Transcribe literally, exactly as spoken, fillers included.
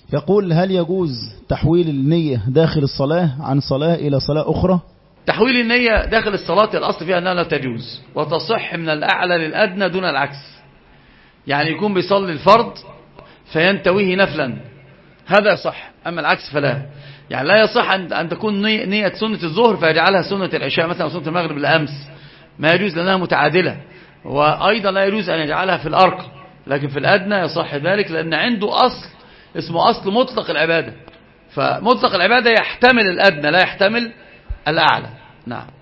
يقول هل يجوز تحويل النية داخل الصلاة عن صلاة إلى صلاة أخرى؟ تحويل النية داخل الصلاة الأصل فيها أنها لا تجوز، وتصح من الأعلى للأدنى دون العكس. يعني يكون بيصلي الفرض فينتويه نفلا، هذا يصح، أما العكس فلا. يعني لا يصح أن تكون نية سنة الظهر فيجعلها سنة العشاء مثلا أو سنة المغرب الأمس، ما يجوز لأنها متعادلة. وأيضا لا يجوز أن يجعلها في الأرقى، لكن في الأدنى يصح ذلك، لأن عنده أصل اسمه أصل مطلق العبادة، فمطلق العبادة يحتمل الأدنى لا يحتمل الأعلى. نعم.